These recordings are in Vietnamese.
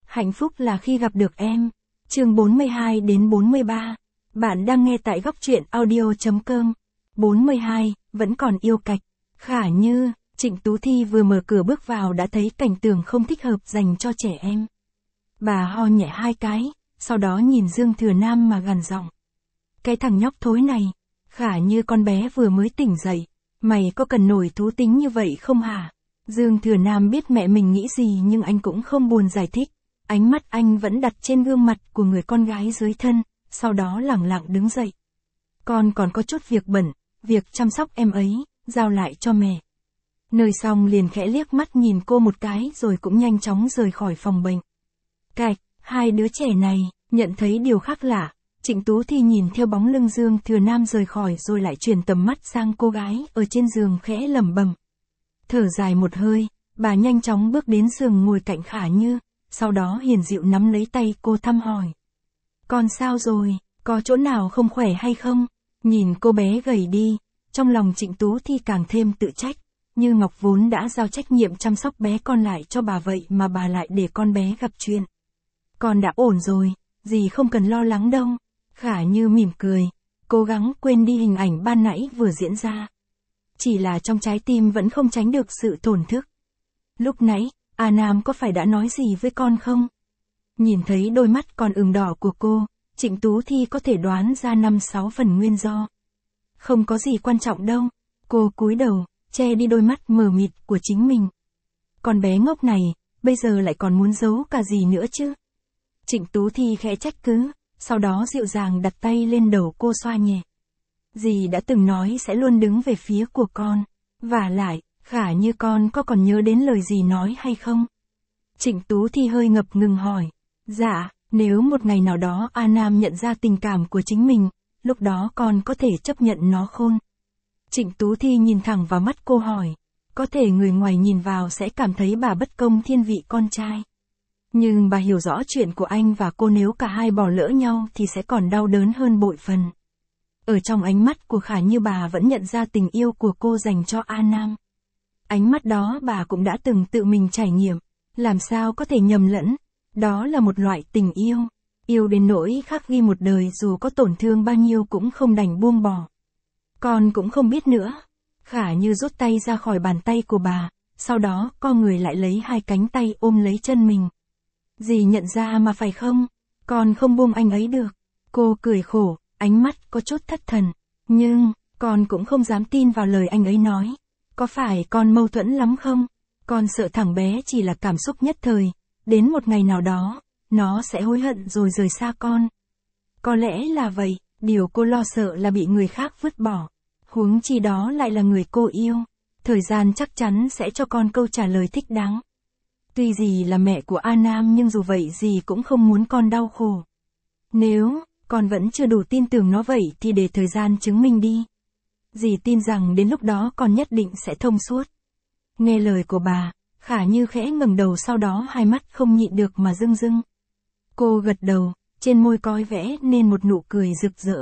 Hạnh phúc là khi gặp được em. Chương 42 đến 43. Bạn đang nghe tại góc truyện audio.com. 42, vẫn còn yêu cạch. Khả Như, Trịnh Tú Thi vừa mở cửa bước vào đã thấy cảnh tượng không thích hợp dành cho trẻ em. Bà ho nhẹ 2 cái, sau đó nhìn Dương Thừa Nam mà gằn giọng. Cái thằng nhóc thối này, Khả Như con bé vừa mới tỉnh dậy, mày có cần nổi thú tính như vậy không hả? Dương Thừa Nam biết mẹ mình nghĩ gì nhưng anh cũng không buồn giải thích. Ánh mắt anh vẫn đặt trên gương mặt của người con gái dưới thân, sau đó lẳng lặng đứng dậy. Con còn có chút việc bận, việc chăm sóc em ấy, giao lại cho mẹ. Nơi xong liền khẽ liếc mắt nhìn cô một cái rồi cũng nhanh chóng rời khỏi phòng bệnh. Cạch, hai đứa trẻ này, nhận thấy điều khác lạ, Trịnh Tú Thi nhìn theo bóng lưng Dương Thừa Nam rời khỏi rồi lại chuyển tầm mắt sang cô gái ở trên giường khẽ lẩm bẩm. Thở dài một hơi, bà nhanh chóng bước đến giường ngồi cạnh Khả Như, sau đó hiền dịu nắm lấy tay cô thăm hỏi. Con sao rồi, có chỗ nào không khỏe hay không? Nhìn cô bé gầy đi, trong lòng Trịnh Tú Thi càng thêm tự trách, Như Ngọc vốn đã giao trách nhiệm chăm sóc bé con lại cho bà vậy mà bà lại để con bé gặp chuyện. Con đã ổn rồi, dì không cần lo lắng đâu. Khả Như mỉm cười, cố gắng quên đi hình ảnh ban nãy vừa diễn ra. Chỉ là trong trái tim vẫn không tránh được sự thổn thức. Lúc nãy, A Nam có phải đã nói gì với con không? Nhìn thấy đôi mắt còn ửng đỏ của cô, Trịnh Tú Thi có thể đoán ra 5-6 phần nguyên do. Không có gì quan trọng đâu. Cô cúi đầu, che đi đôi mắt mờ mịt của chính mình. Con bé ngốc này, bây giờ lại còn muốn giấu cả gì nữa chứ? Trịnh Tú Thi khẽ trách cứ, sau đó dịu dàng đặt tay lên đầu cô xoa nhẹ. Dì đã từng nói sẽ luôn đứng về phía của con. Vả lại, Khả Như con có còn nhớ đến lời dì nói hay không? Trịnh Tú Thi hơi ngập ngừng hỏi. Dạ, nếu một ngày nào đó A Nam nhận ra tình cảm của chính mình, lúc đó con có thể chấp nhận nó khôn. Trịnh Tú Thi nhìn thẳng vào mắt cô hỏi. Có thể người ngoài nhìn vào sẽ cảm thấy bà bất công thiên vị con trai. Nhưng bà hiểu rõ chuyện của anh và cô, nếu cả hai bỏ lỡ nhau thì sẽ còn đau đớn hơn bội phần. Ở trong ánh mắt của Khả Như bà vẫn nhận ra tình yêu của cô dành cho A Nam. Ánh mắt đó bà cũng đã từng tự mình trải nghiệm, làm sao có thể nhầm lẫn, đó là một loại tình yêu, yêu đến nỗi khắc ghi một đời dù có tổn thương bao nhiêu cũng không đành buông bỏ. Con cũng không biết nữa. Khả Như rút tay ra khỏi bàn tay của bà, sau đó co người lại lấy hai cánh tay ôm lấy chân mình. Dì nhận ra mà phải không? Con không buông anh ấy được. Cô cười khổ, ánh mắt có chút thất thần. Nhưng, con cũng không dám tin vào lời anh ấy nói. Có phải con mâu thuẫn lắm không? Con sợ thằng bé chỉ là cảm xúc nhất thời. Đến một ngày nào đó, nó sẽ hối hận rồi rời xa con. Có lẽ là vậy, điều cô lo sợ là bị người khác vứt bỏ. Huống chi đó lại là người cô yêu. Thời gian chắc chắn sẽ cho con câu trả lời thích đáng. Tuy dì là mẹ của A Nam nhưng dù vậy dì cũng không muốn con đau khổ. Nếu con vẫn chưa đủ tin tưởng nó vậy thì để thời gian chứng minh đi. Dì tin rằng đến lúc đó con nhất định sẽ thông suốt. Nghe lời của bà, Khả Như khẽ ngẩng đầu, sau đó hai mắt không nhịn được mà rưng rưng. Cô gật đầu, trên môi cói vẽ nên một nụ cười rực rỡ.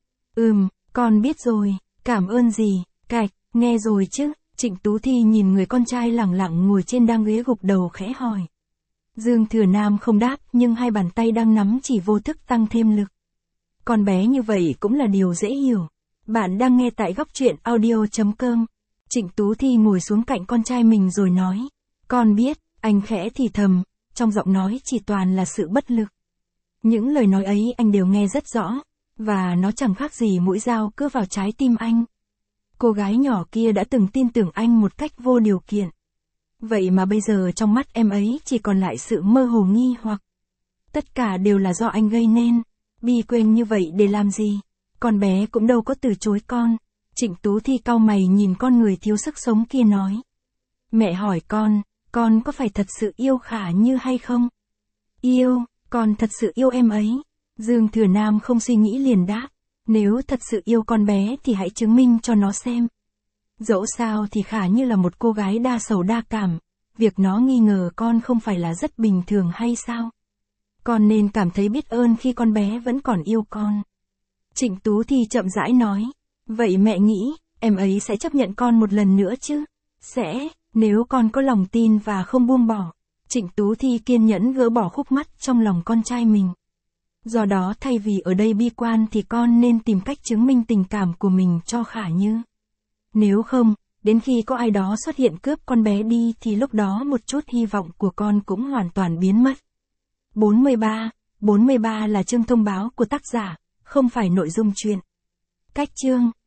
Con biết rồi, cảm ơn dì. Cạch, nghe rồi chứ? Trịnh Tú Thi nhìn người con trai lẳng lặng ngồi trên đang ghế gục đầu khẽ hỏi. Dương Thừa Nam không đáp nhưng hai bàn tay đang nắm chỉ vô thức tăng thêm lực. Con bé như vậy cũng là điều dễ hiểu. Bạn đang nghe tại góc truyện audio.com. Trịnh Tú Thi ngồi xuống cạnh con trai mình rồi nói. Con biết, anh khẽ thì thầm, trong giọng nói chỉ toàn là sự bất lực. Những lời nói ấy anh đều nghe rất rõ, và nó chẳng khác gì mũi dao cứa vào trái tim anh. Cô gái nhỏ kia đã từng tin tưởng anh một cách vô điều kiện. Vậy mà bây giờ trong mắt em ấy chỉ còn lại sự mơ hồ nghi hoặc. Tất cả đều là do anh gây nên. Bi quên như vậy để làm gì? Con bé cũng đâu có từ chối con. Trịnh Tú Thi cau mày nhìn con người thiếu sức sống kia nói. Mẹ hỏi con có phải thật sự yêu Khả Như hay không? Yêu, con thật sự yêu em ấy. Dương Thừa Nam không suy nghĩ liền đáp. Nếu thật sự yêu con bé thì hãy chứng minh cho nó xem. Dẫu sao thì Khả Như là một cô gái đa sầu đa cảm. Việc nó nghi ngờ con không phải là rất bình thường hay sao? Con nên cảm thấy biết ơn khi con bé vẫn còn yêu con. Trịnh Tú Thi chậm rãi nói. Vậy mẹ nghĩ, em ấy sẽ chấp nhận con một lần nữa chứ? Sẽ, nếu con có lòng tin và không buông bỏ. Trịnh Tú Thi kiên nhẫn gỡ bỏ khúc mắc trong lòng con trai mình. Do đó thay vì ở đây bi quan thì con nên tìm cách chứng minh tình cảm của mình cho Khả Như. Nếu không, đến khi có ai đó xuất hiện cướp con bé đi thì lúc đó một chút hy vọng của con cũng hoàn toàn biến mất. 43 là chương thông báo của tác giả, không phải nội dung truyện. Cách chương